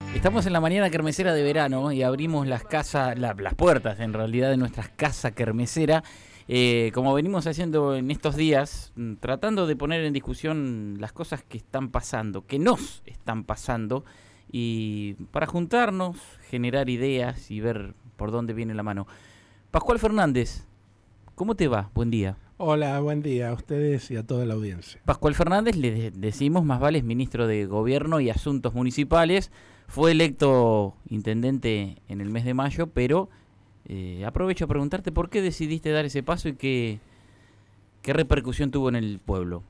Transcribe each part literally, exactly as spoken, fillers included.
Estamos en la mañana kermesera de verano y abrimos las casas, la, las puertas en realidad de nuestras casas kermesera, eh, como venimos haciendo en estos días, tratando de poner en discusión las cosas que están pasando, que nos están pasando, y para juntarnos, generar ideas y ver por dónde viene la mano. Pascual Fernández, ¿cómo te va? Buen día. Hola, buen día a ustedes y a toda la audiencia. Pascual Fernández, le de- decimos, más vale, es ministro de Gobierno y Asuntos Municipales. Fue electo intendente en el mes de mayo, pero eh, aprovecho a preguntarte por qué decidiste dar ese paso y qué, qué repercusión tuvo en el pueblo.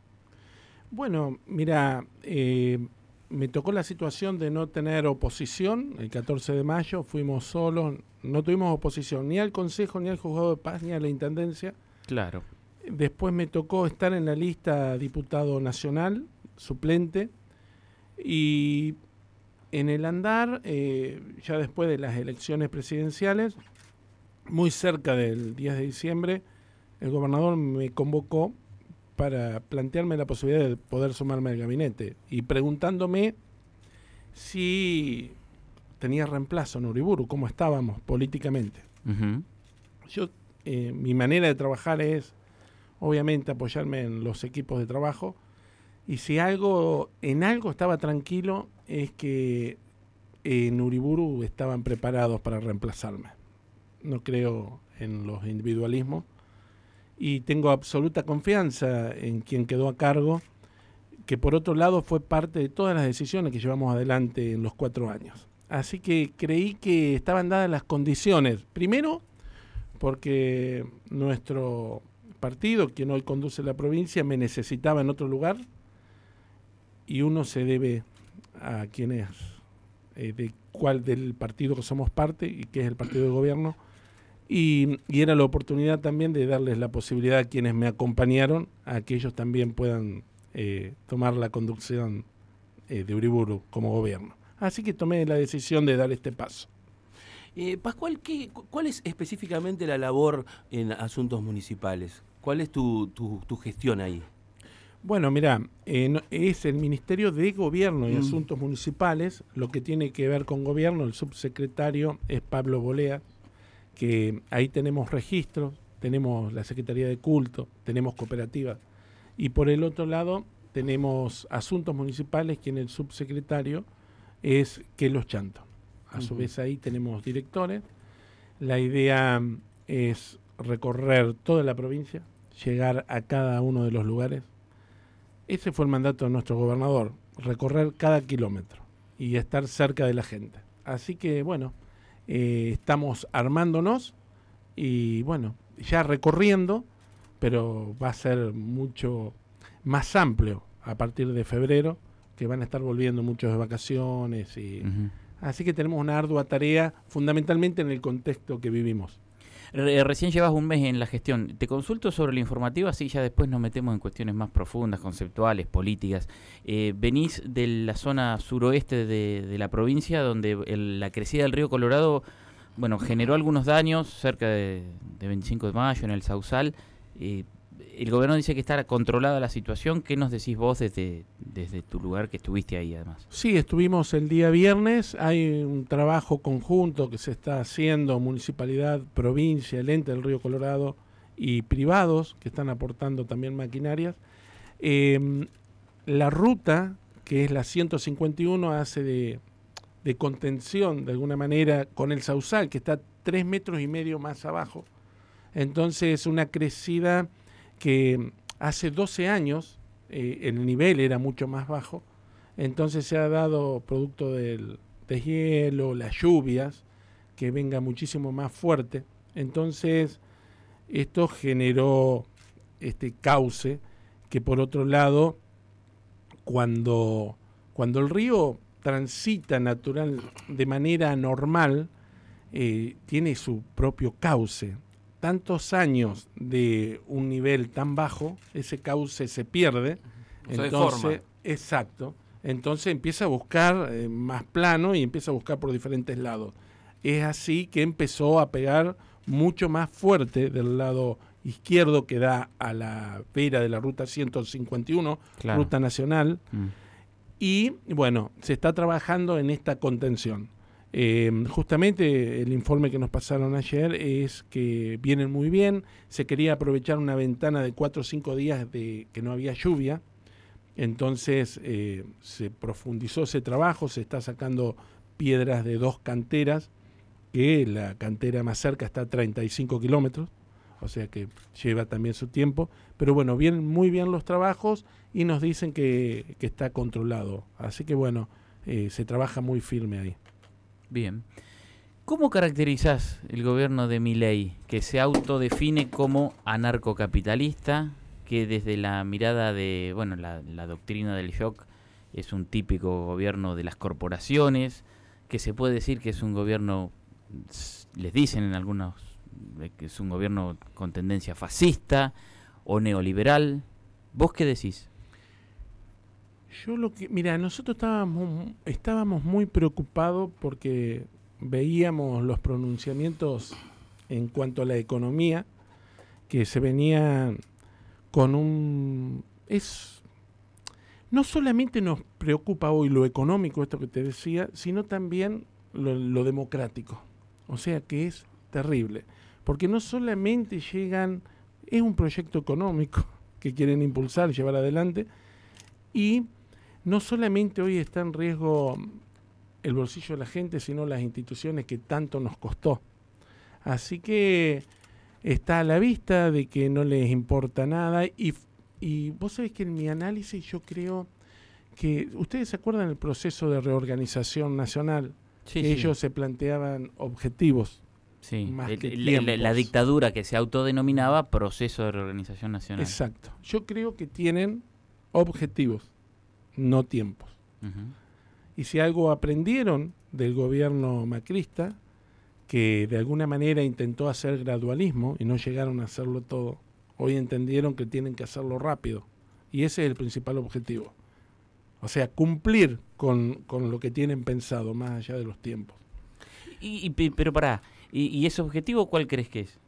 Bueno, mira, eh, me tocó la situación de no tener oposición. El catorce de mayo fuimos solos, no tuvimos oposición ni al Consejo, ni al Juzgado de Paz, ni a la Intendencia. Claro. Después me tocó estar en la lista diputado nacional, suplente, y en el andar, eh, ya después de las elecciones presidenciales, muy cerca del diez de diciembre, el gobernador me convocó para plantearme la posibilidad de poder sumarme al gabinete y preguntándome si tenía reemplazo en Uriburu, cómo estábamos políticamente. Uh-huh. Yo, eh, mi manera de trabajar es, obviamente, apoyarme en los equipos de trabajo, y si algo, en algo estaba tranquilo, es que en Uriburu estaban preparados para reemplazarme. No creo en los individualismos y tengo absoluta confianza en quien quedó a cargo, que por otro lado fue parte de todas las decisiones que llevamos adelante en los cuatro años. Así que creí que estaban dadas las condiciones. Primero, porque nuestro partido, quien hoy conduce la provincia, me necesitaba en otro lugar, y uno se debe a quien es, eh, de cuál del partido que somos parte, y que es el partido de gobierno, y, y era la oportunidad también de darles la posibilidad a quienes me acompañaron, a que ellos también puedan eh, tomar la conducción eh, de Uriburu como gobierno. Así que tomé la decisión de dar este paso. Eh, Pascual, ¿qué, ¿cuál es específicamente la labor en asuntos municipales? ¿Cuál es tu, tu, tu gestión ahí? Bueno, mira, eh, no, es el Ministerio de Gobierno y Mm. Asuntos Municipales, lo que tiene que ver con gobierno. El subsecretario es Pablo Bolea, que ahí tenemos registros, tenemos la Secretaría de Culto, tenemos cooperativas, y por el otro lado tenemos Asuntos Municipales, quien el subsecretario es Kelos Chanto. A su Uh-huh. vez ahí tenemos directores. La idea es recorrer toda la provincia, llegar a cada uno de los lugares. Ese fue el mandato de nuestro gobernador, recorrer cada kilómetro y estar cerca de la gente. Así que, bueno, eh, estamos armándonos y, bueno, ya recorriendo, pero va a ser mucho más amplio a partir de febrero, que van a estar volviendo muchos de vacaciones. y Uh-huh. Así que tenemos una ardua tarea, fundamentalmente en el contexto que vivimos. Re- recién llevas un mes en la gestión. Te consulto sobre la informativa, así ya después nos metemos en cuestiones más profundas, conceptuales, políticas. Eh, venís de la zona suroeste de, de la provincia, donde el- la crecida del río Colorado, bueno, generó algunos daños cerca de, de veinticinco de mayo en el Sausal. Eh, el gobierno dice que está controlada la situación. ¿Qué nos decís vos desde, desde tu lugar, que estuviste ahí además? Sí, estuvimos el día viernes, hay un trabajo conjunto que se está haciendo, municipalidad, provincia, el ente del Río Colorado y privados que están aportando también maquinarias. Eh, la ruta, que es la ciento cincuenta y uno, hace de, de contención de alguna manera con el Sausal, que está tres metros y medio más abajo. Entonces, una crecida que hace doce años eh, el nivel era mucho más bajo. Entonces se ha dado, producto del deshielo, las lluvias, que venga muchísimo más fuerte. Entonces esto generó este cauce que, por otro lado, cuando, cuando el río transita natural de manera normal, eh, tiene su propio cauce. Tantos años de un nivel tan bajo, ese cauce se pierde. Se Entonces, deforma. exacto. Entonces empieza a buscar eh, más plano y empieza a buscar por diferentes lados. Es así que empezó a pegar mucho más fuerte del lado izquierdo, que da a la vera de la ruta ciento cincuenta y uno, Claro. ruta nacional, Mm. Y bueno, se está trabajando en esta contención. Eh, justamente el informe que nos pasaron ayer es que vienen muy bien. Se quería aprovechar una ventana de cuatro o cinco días de que no había lluvia. Entonces eh, se profundizó ese trabajo, se está sacando piedras de dos canteras, que la cantera más cerca está a treinta y cinco kilómetros, o sea que lleva también su tiempo. Pero bueno, vienen muy bien los trabajos y nos dicen que, que está controlado. Así que bueno, eh, se trabaja muy firme ahí. Bien. ¿Cómo caracterizás el gobierno de Milei, que se autodefine como anarcocapitalista, que desde la mirada de, bueno, la, la doctrina del shock es un típico gobierno de las corporaciones, que se puede decir que es un gobierno, les dicen en algunos, que es un gobierno con tendencia fascista o neoliberal? ¿Vos qué decís? Yo lo que, mira, nosotros estábamos, estábamos muy preocupados porque veíamos los pronunciamientos en cuanto a la economía, que se venían con un... es no solamente nos preocupa hoy lo económico, esto que te decía, sino también lo, lo democrático. O sea que es terrible, porque no solamente llegan, es un proyecto económico que quieren impulsar, llevar adelante, y no solamente hoy está en riesgo el bolsillo de la gente, sino las instituciones que tanto nos costó. Así que está a la vista de que no les importa nada. Y, y vos sabés que en mi análisis yo creo que, ¿ustedes se acuerdan del proceso de reorganización nacional? Sí, que sí. ellos se planteaban objetivos. Sí, más el, que el, la, la tiempos. dictadura que se autodenominaba Proceso de Reorganización Nacional. Exacto. Yo creo que tienen objetivos, no tiempos. Uh-huh. Y si algo aprendieron del gobierno macrista, que de alguna manera intentó hacer gradualismo y no llegaron a hacerlo todo, hoy entendieron que tienen que hacerlo rápido. Y ese es el principal objetivo. O sea, cumplir con, con lo que tienen pensado, más allá de los tiempos. Y, y, pero pará, ¿y, ¿y ese objetivo cuál crees que es?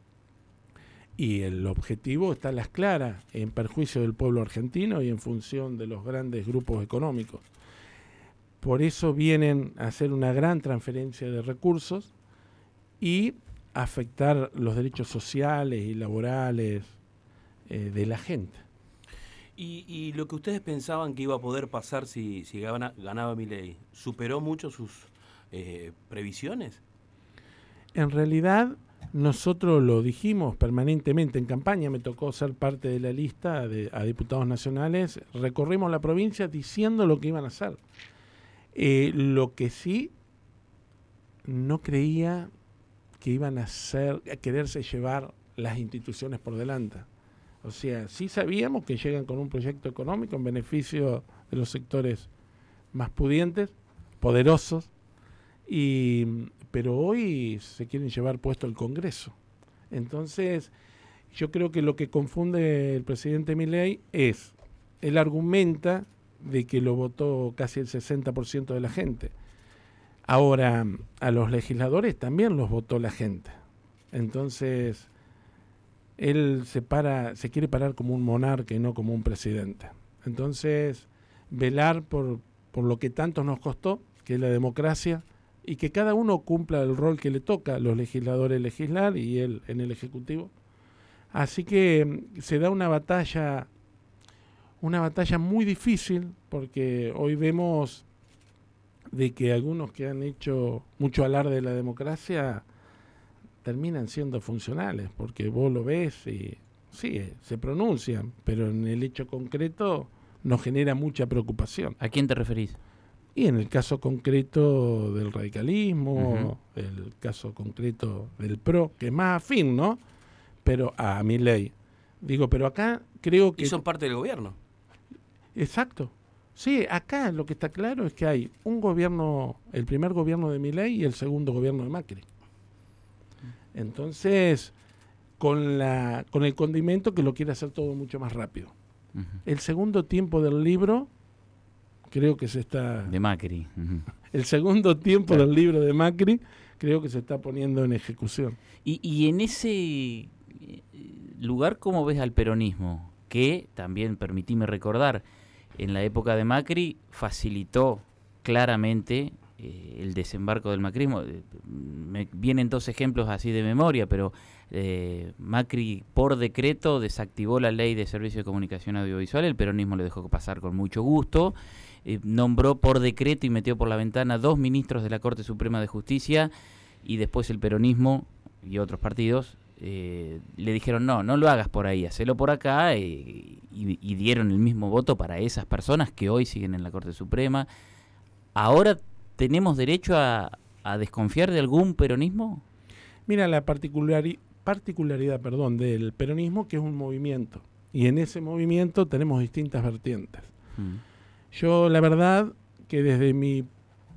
Y el objetivo está a las claras, en perjuicio del pueblo argentino y en función de los grandes grupos económicos. Por eso vienen a hacer una gran transferencia de recursos y afectar los derechos sociales y laborales eh, de la gente. Y, y lo que ustedes pensaban que iba a poder pasar si, si gana, ganaba Milei, ¿superó mucho sus eh, previsiones? En realidad, nosotros lo dijimos permanentemente en campaña, me tocó ser parte de la lista de, a diputados nacionales, recorrimos la provincia diciendo lo que iban a hacer. Eh, lo que sí no creía que iban a hacer, a quererse llevar las instituciones por delante. O sea, sí sabíamos que llegan con un proyecto económico en beneficio de los sectores más pudientes, poderosos, y, pero hoy se quieren llevar puesto el Congreso. Entonces, yo creo que lo que confunde el presidente Milei es, él argumenta de que lo votó casi el sesenta por ciento de la gente. Ahora, a los legisladores también los votó la gente. Entonces, él se para, se quiere parar como un monarca y no como un presidente. Entonces, velar por, por lo que tanto nos costó, que es la democracia, y que cada uno cumpla el rol que le toca, los legisladores legislar y él en el Ejecutivo. Así que se da una batalla, una batalla muy difícil, porque hoy vemos de que algunos que han hecho mucho alarde de la democracia terminan siendo funcionales, porque vos lo ves y sí, se pronuncian, pero en el hecho concreto nos genera mucha preocupación. ¿A quién te referís? Y en el caso concreto del radicalismo, Uh-huh. el caso concreto del P R O, que es más afín, ¿no? Pero a Milei. Digo, pero acá creo que... Y son parte del gobierno. Exacto. Sí, acá lo que está claro es que hay un gobierno, el primer gobierno de Milei y el segundo gobierno de Macri. Entonces, con la con el condimento que lo quiere hacer todo mucho más rápido. Uh-huh. El segundo tiempo del libro, creo que se está... De Macri. Uh-huh. El segundo tiempo claro. del libro de Macri, creo que se está poniendo en ejecución. Y, y en ese lugar, ¿cómo ves al peronismo? Que, también permitime recordar, en la época de Macri facilitó claramente eh, el desembarco del macrismo. Eh, me vienen dos ejemplos así de memoria, pero eh, Macri por decreto desactivó la ley de servicio de comunicación audiovisual, el peronismo le dejó pasar con mucho gusto, eh, nombró por decreto y metió por la ventana dos ministros de la Corte Suprema de Justicia, y después el peronismo y otros partidos eh, le dijeron no, no lo hagas por ahí, hacelo por acá, eh, y, y dieron el mismo voto para esas personas que hoy siguen en la Corte Suprema. ¿Ahora tenemos derecho a, a desconfiar de algún peronismo? Mira, la particulari- particularidad perdón, del peronismo, que es un movimiento, y en ese movimiento tenemos distintas vertientes. Mm. Yo, la verdad, que desde mi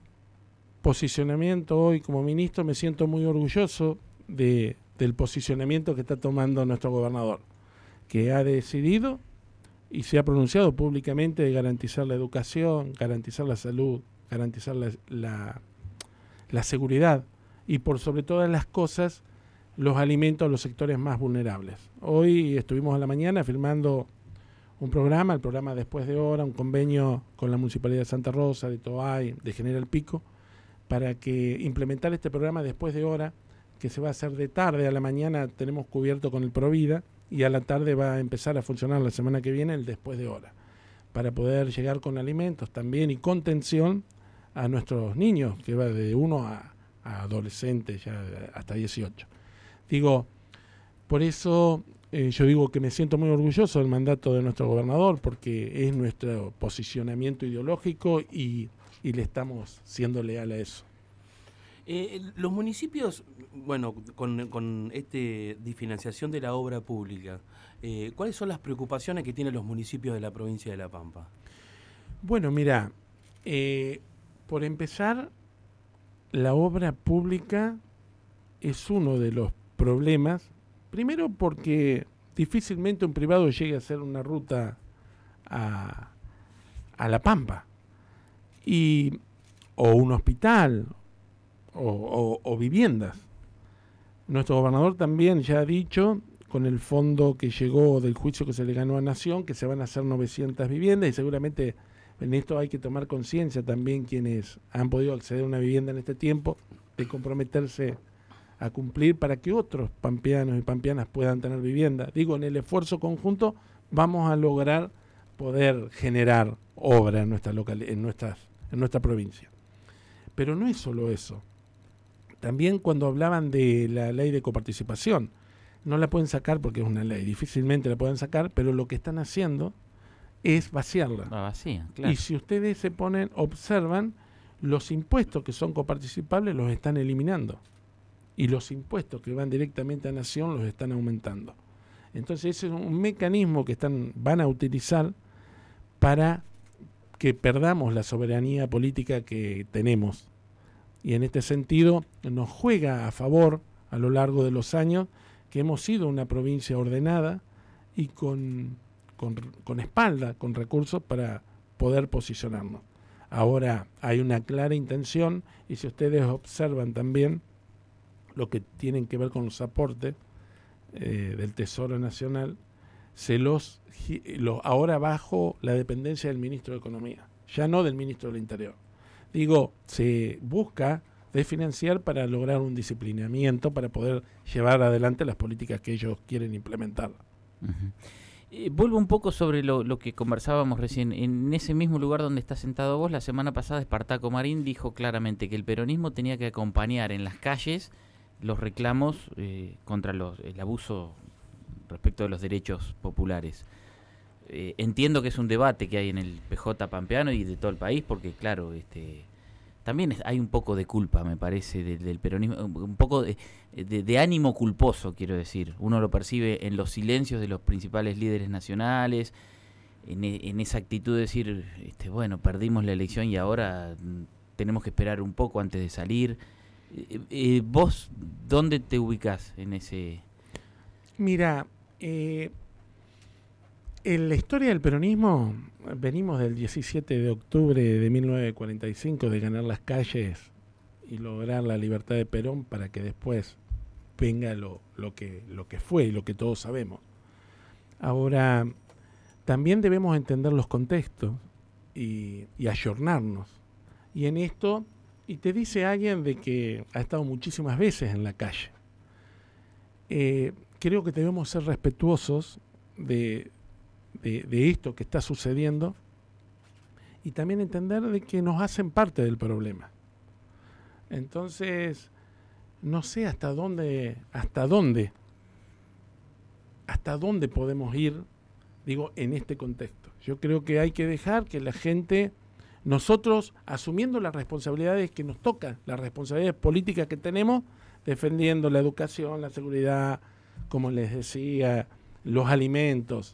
posicionamiento hoy como ministro me siento muy orgulloso de, del posicionamiento que está tomando nuestro gobernador, que ha decidido y se ha pronunciado públicamente de garantizar la educación, garantizar la salud, garantizar la, la, la seguridad y por sobre todas las cosas los alimentos a los sectores más vulnerables. Hoy estuvimos a la mañana firmando un programa, el programa Después de Hora, un convenio con la Municipalidad de Santa Rosa, de Toay, de General Pico, para que implementar este programa Después de Hora, que se va a hacer de tarde. A la mañana tenemos cubierto con el Provida y a la tarde va a empezar a funcionar la semana que viene el Después de Hora, para poder llegar con alimentos también y contención a nuestros niños, que va de uno a, a adolescentes, ya hasta dieciocho. Digo, por eso eh, yo digo que me siento muy orgulloso del mandato de nuestro gobernador, porque es nuestro posicionamiento ideológico y, y le estamos siendo leal a eso. Eh, los municipios, bueno, con, con este disfinanciación de la obra pública, eh, ¿cuáles son las preocupaciones que tienen los municipios de la provincia de La Pampa? Bueno, mira, eh, por empezar, la obra pública es uno de los problemas, primero porque difícilmente un privado llegue a hacer una ruta a, a La Pampa, y, o un hospital, o, o, o viviendas. Nuestro gobernador también ya ha dicho, con el fondo que llegó del juicio que se le ganó a Nación, que se van a hacer novecientas viviendas, y seguramente en esto hay que tomar conciencia también quienes han podido acceder a una vivienda en este tiempo, de comprometerse a cumplir para que otros pampeanos y pampeanas puedan tener vivienda. Digo, en el esfuerzo conjunto vamos a lograr poder generar obra en nuestra local, en nuestras, en nuestra provincia. Pero no es solo eso. También cuando hablaban de la ley de coparticipación, no la pueden sacar porque es una ley, difícilmente la pueden sacar, pero lo que están haciendo es vaciarla. La vacía, claro. Y si ustedes se ponen, observan, los impuestos que son coparticipables los están eliminando. Y los impuestos que van directamente a Nación los están aumentando. Entonces ese es un mecanismo que están, van a utilizar para que perdamos la soberanía política que tenemos. Y en este sentido nos juega a favor a lo largo de los años que hemos sido una provincia ordenada y con, con, con espalda, con recursos para poder posicionarnos. Ahora hay una clara intención, y si ustedes observan también lo que tienen que ver con los aportes eh, del Tesoro Nacional, se los, los ahora bajo la dependencia del Ministro de Economía, ya no del Ministro del Interior. Digo, se busca desfinanciar para lograr un disciplinamiento, para poder llevar adelante las políticas que ellos quieren implementar. Uh-huh. Eh, vuelvo un poco sobre lo, lo que conversábamos recién. En ese mismo lugar donde está sentado vos, la semana pasada Espartaco Marín dijo claramente que el peronismo tenía que acompañar en las calles los reclamos eh, contra los, el abuso respecto de los derechos populares. Eh, entiendo que es un debate que hay en el P J pampeano y de todo el país, porque claro, este también es, hay un poco de culpa, me parece, de, del peronismo, un poco de, de, de ánimo culposo, quiero decir. Uno lo percibe en los silencios de los principales líderes nacionales, en, en esa actitud de decir, este, bueno, perdimos la elección y ahora tenemos que esperar un poco antes de salir. Eh, eh, ¿Vos dónde te ubicás en ese...? Mira, eh, en la historia del peronismo venimos del diecisiete de octubre de mil novecientos cuarenta y cinco, de ganar las calles y lograr la libertad de Perón, para que después venga lo, lo, que, lo que fue y lo que todos sabemos. Ahora, también debemos entender los contextos y, y ayornarnos. Y en esto, y te dice alguien de que ha estado muchísimas veces en la calle, eh, creo que debemos ser respetuosos de, de, de esto que está sucediendo y también entender de que nos hacen parte del problema. Entonces, no sé hasta dónde, hasta dónde, hasta dónde podemos ir, digo, en este contexto. Yo creo que hay que dejar que la gente, nosotros asumiendo las responsabilidades que nos tocan, las responsabilidades políticas que tenemos, defendiendo la educación, la seguridad, como les decía, los alimentos.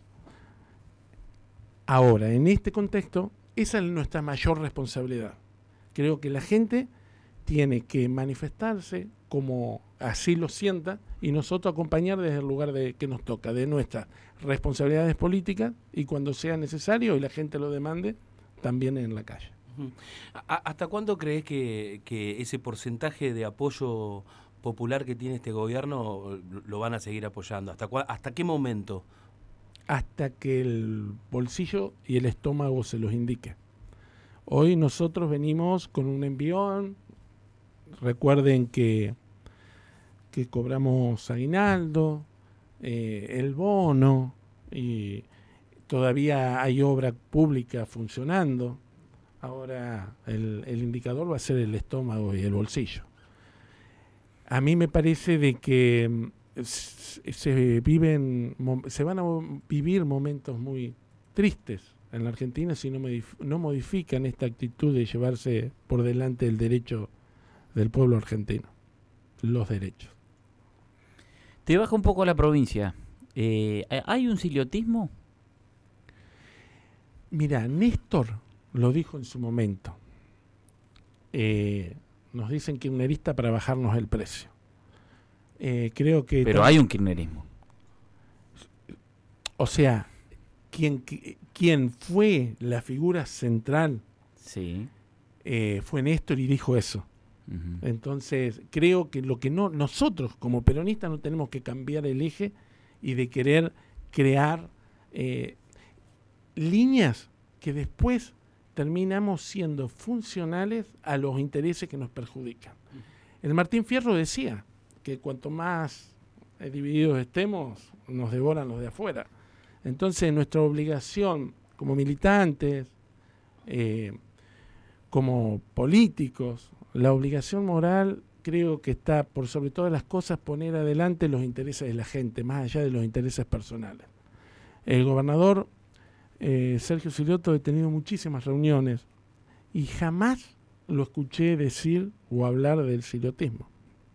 Ahora, en este contexto, esa es nuestra mayor responsabilidad. Creo que la gente tiene que manifestarse como así lo sienta y nosotros acompañar desde el lugar de, que nos toca, de nuestras responsabilidades políticas y cuando sea necesario y la gente lo demande, también en la calle. ¿Hasta cuándo crees que, que ese porcentaje de apoyo popular que tiene este gobierno lo van a seguir apoyando? ¿Hasta, cua, hasta qué momento? Hasta que el bolsillo y el estómago se los indique. Hoy nosotros venimos con un envión. Recuerden que, que cobramos aguinaldo, eh, el bono, y todavía hay obra pública funcionando. Ahora el, el indicador va a ser el estómago y el bolsillo. A mí me parece de que se viven, se van a vivir momentos muy tristes en la Argentina si no, no modifican esta actitud de llevarse por delante el derecho del pueblo argentino, los derechos. Te baja un poco la provincia. Eh, ¿Hay un siliotismo? Mira, Néstor lo dijo en su momento. Eh, nos dicen kirchnerista para bajarnos el precio. Eh, creo que Pero hay un kirchnerismo. O sea, quien, quien fue la figura central sí. eh, fue Néstor y dijo eso. Uh-huh. Entonces, creo que lo que no nosotros como peronistas no tenemos que cambiar el eje y de querer crear eh, líneas que después terminamos siendo funcionales a los intereses que nos perjudican. Uh-huh. El Martín Fierro decía que cuanto más eh, divididos estemos, nos devoran los de afuera. Entonces, nuestra obligación como militantes, eh, como políticos, la obligación moral creo que está, por sobre todas las cosas, poner adelante los intereses de la gente, más allá de los intereses personales. El gobernador eh, Sergio Silioto ha tenido muchísimas reuniones y jamás lo escuché decir o hablar del siliotismo.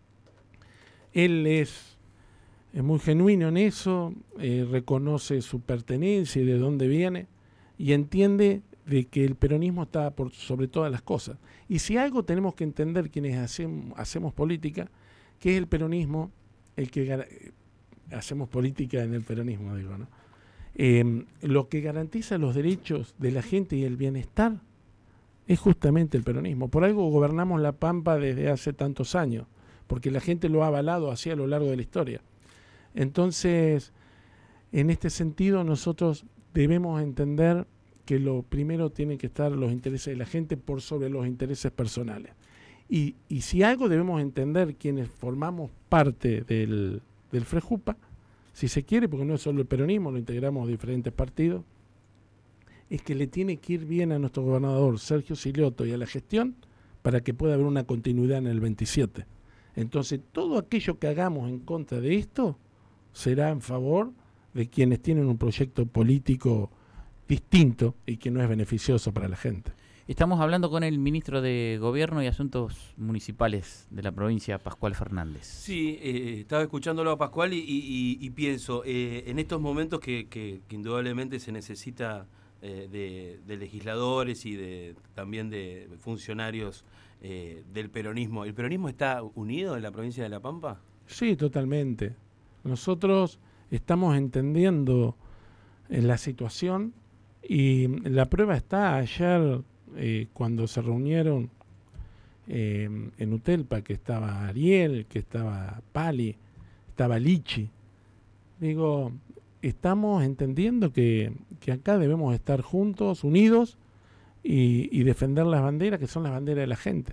Él es, es muy genuino en eso, eh, reconoce su pertenencia y de dónde viene y entiende de que el peronismo está por sobre todas las cosas. Y si algo tenemos que entender quienes hacemos, hacemos política, que es el peronismo, el que eh, hacemos política en el peronismo, digo, ¿no? Eh, lo que garantiza los derechos de la gente y el bienestar es justamente el peronismo. Por algo gobernamos La Pampa desde hace tantos años, porque la gente lo ha avalado así a lo largo de la historia. Entonces, en este sentido, nosotros debemos entender que lo primero tienen que estar los intereses de la gente por sobre los intereses personales. Y, y si algo debemos entender quienes formamos parte del, del FREJUPA, si se quiere, porque no es solo el peronismo, lo integramos diferentes partidos, es que le tiene que ir bien a nuestro gobernador Sergio Silioto y a la gestión para que pueda haber una continuidad en el veintisiete. Entonces, todo aquello que hagamos en contra de esto será en favor de quienes tienen un proyecto político distinto y que no es beneficioso para la gente. Estamos hablando con el ministro de Gobierno y Asuntos Municipales de la provincia, Pascual Fernández. Sí, eh, estaba escuchándolo a Pascual y, y, y pienso, eh, en estos momentos que, que, que indudablemente se necesita eh, de, de legisladores y de también de funcionarios eh, del peronismo, ¿el peronismo está unido en la provincia de La Pampa? Sí, totalmente. Nosotros estamos entendiendo eh, la situación y la prueba está ayer eh, cuando se reunieron eh, en Utelpa, que estaba Ariel, que estaba Pali, estaba Lichi. Digo, estamos entendiendo que, que acá debemos estar juntos, unidos, y, y defender las banderas, que son las banderas de la gente.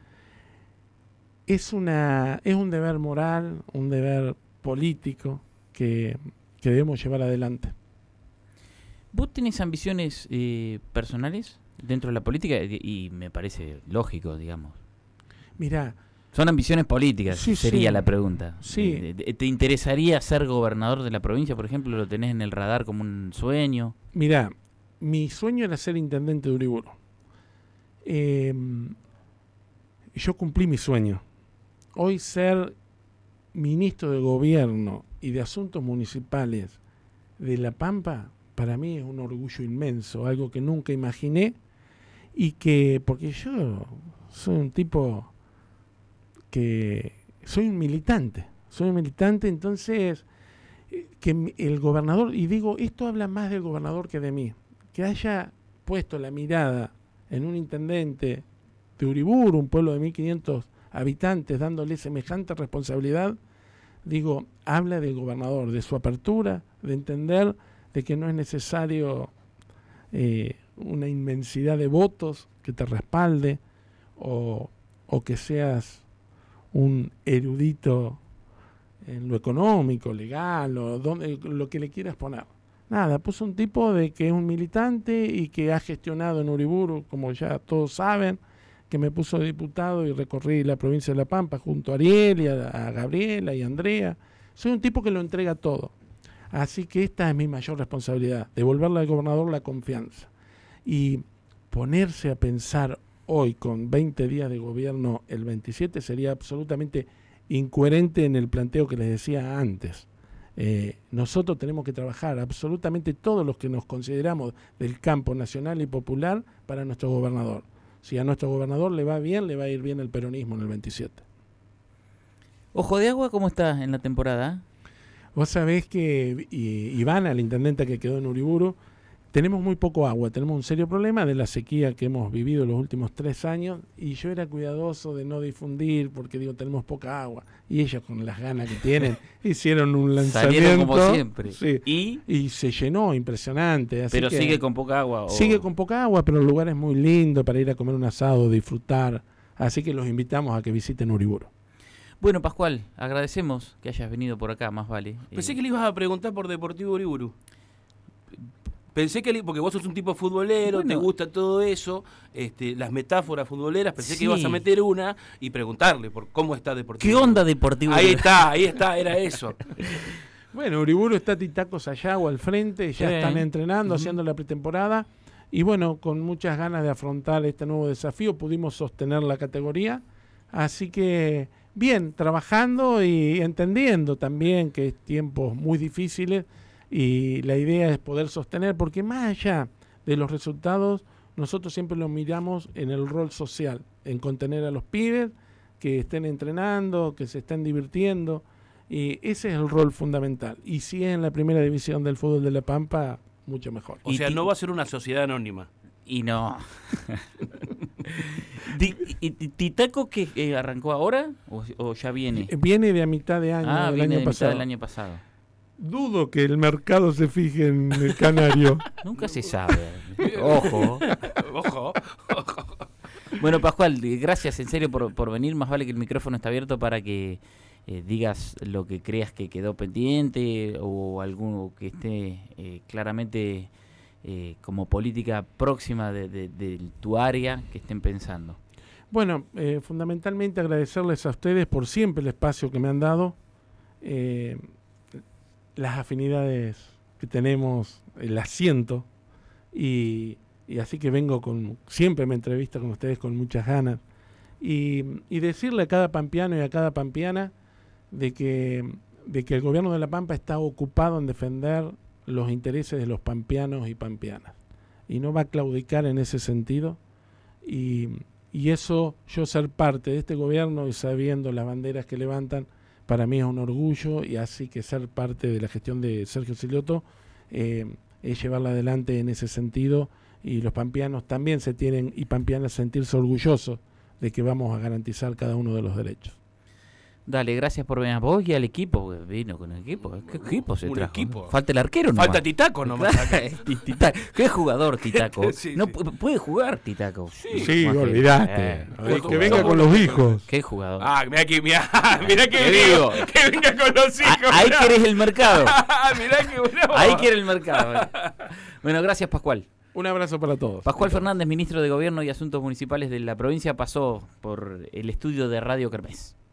Es, una, es un deber moral, un deber político que, que debemos llevar adelante. ¿Vos tenés ambiciones eh, personales dentro de la política? Y, y me parece lógico, digamos. Mirá, son ambiciones políticas, sí, sería sí. la pregunta. Sí. ¿Te interesaría ser gobernador de la provincia, por ejemplo? ¿Lo tenés en el radar como un sueño? Mirá, mi sueño era ser intendente de Uriburu. Eh, yo cumplí mi sueño. Hoy ser ministro de Gobierno y de Asuntos Municipales de La Pampa, para mí es un orgullo inmenso, algo que nunca imaginé, y que, porque yo soy un tipo que soy un militante, soy un militante, entonces que el gobernador, y digo, esto habla más del gobernador que de mí, que haya puesto la mirada en un intendente de Uriburu, un pueblo de mil quinientos habitantes, dándole semejante responsabilidad, digo, habla del gobernador, de su apertura, de entender de que no es necesario eh, una inmensidad de votos que te respalde, o, o que seas un erudito en lo económico, legal, o donde, lo que le quieras poner. Nada, puso un tipo de que es un militante y que ha gestionado en Uriburu, como ya todos saben, que me puso diputado y recorrí la provincia de La Pampa junto a Ariel y a, a Gabriela y a Andrea. Soy un tipo que lo entrega todo. Así que esta es mi mayor responsabilidad, devolverle al gobernador la confianza. Y ponerse a pensar hoy, con veinte días de gobierno, el veintisiete, sería absolutamente incoherente en el planteo que les decía antes. Eh, nosotros tenemos que trabajar absolutamente todos los que nos consideramos del campo nacional y popular para nuestro gobernador. Si a nuestro gobernador le va bien, le va a ir bien el peronismo en el veintisiete. ¿Ojo de Agua cómo está en la temporada? Vos sabés que y, Ivana, la intendenta que quedó en Uriburu, tenemos muy poco agua, tenemos un serio problema de la sequía que hemos vivido los últimos tres años, y yo era cuidadoso de no difundir porque digo, tenemos poca agua, y ellos con las ganas que tienen hicieron un lanzamiento. Salieron como siempre. Sí, ¿Y? y se llenó, impresionante. Así pero que sigue con poca agua. ¿O? Sigue con poca agua, pero el lugar es muy lindo para ir a comer un asado, disfrutar, así que los invitamos a que visiten Uriburu. Bueno, Pascual, agradecemos que hayas venido por acá, más vale. Pensé eh, que le ibas a preguntar por Deportivo Uriburu. Pensé que, le, porque vos sos un tipo futbolero, bueno, te gusta todo eso, este, las metáforas futboleras, pensé sí. que ibas a meter una y preguntarle por cómo está Deportivo ¿Qué onda Deportivo Ahí Uriburu? está, ahí está, era eso. Bueno, Uriburu está Titacos Ayagua al frente, ya Sí. están entrenando, Uh-huh. haciendo la pretemporada, y bueno, con muchas ganas de afrontar este nuevo desafío, pudimos sostener la categoría, así que bien, trabajando y entendiendo también que es tiempos muy difíciles, y la idea es poder sostener, porque más allá de los resultados, nosotros siempre lo miramos en el rol social, en contener a los pibes, que estén entrenando, que se estén divirtiendo, y ese es el rol fundamental. Y si es en la primera división del fútbol de La Pampa, mucho mejor. O sea, no va a ser una sociedad anónima. Y no. Di- ¿Y y Titaco que eh, arrancó ahora o, o ya viene? Viene de a mitad de año Ah, del viene año de mitad pasado. del año pasado. Dudo que el mercado se fije en el canario. Nunca se sabe. Ojo. Ojo, ojo. Bueno, Pascual, eh, gracias en serio por, por venir. Más vale que el micrófono está abierto para que eh, digas lo que creas que quedó pendiente o alguno que esté eh, claramente eh, como política próxima de, de, de tu área que estén pensando. Bueno, eh, fundamentalmente agradecerles a ustedes por siempre el espacio que me han dado, eh, las afinidades que tenemos, el asiento, y, y así que vengo con, siempre me entrevisto con ustedes con muchas ganas, y, y decirle a cada pampeano y a cada pampeana de que, de que el gobierno de La Pampa está ocupado en defender los intereses de los pampeanos y pampeanas, y no va a claudicar en ese sentido, y, y eso, yo ser parte de este gobierno y sabiendo las banderas que levantan, para mí es un orgullo, y así que ser parte de la gestión de Sergio Silioto eh, es llevarla adelante en ese sentido, y los pampeanos también se tienen, y pampeanas sentirse orgullosos de que vamos a garantizar cada uno de los derechos. Dale, gracias por venir a vos y al equipo. Vino con el equipo. ¿Qué equipo se Un trajo? equipo. Falta el arquero nomás. Falta Titaco nomás acá. Titaco. ¿Qué jugador Titaco? Sí, no sí. pu- puede jugar Titaco. Sí, Más que- olvidate. Eh, A ver, Jugador. que venga con los hijos. Qué jugador. Ah, mirá que, mirá, mirá que Te digo, digo. que venga con los hijos. Ah, ahí mirá. querés el mercado. Mirá que bravo. Ahí quiere el mercado. Bueno, gracias Pascual. Un abrazo para todos. Pascual Fernández, ministro de Gobierno y Asuntos Municipales de la provincia, pasó por el estudio de Radio Kermés.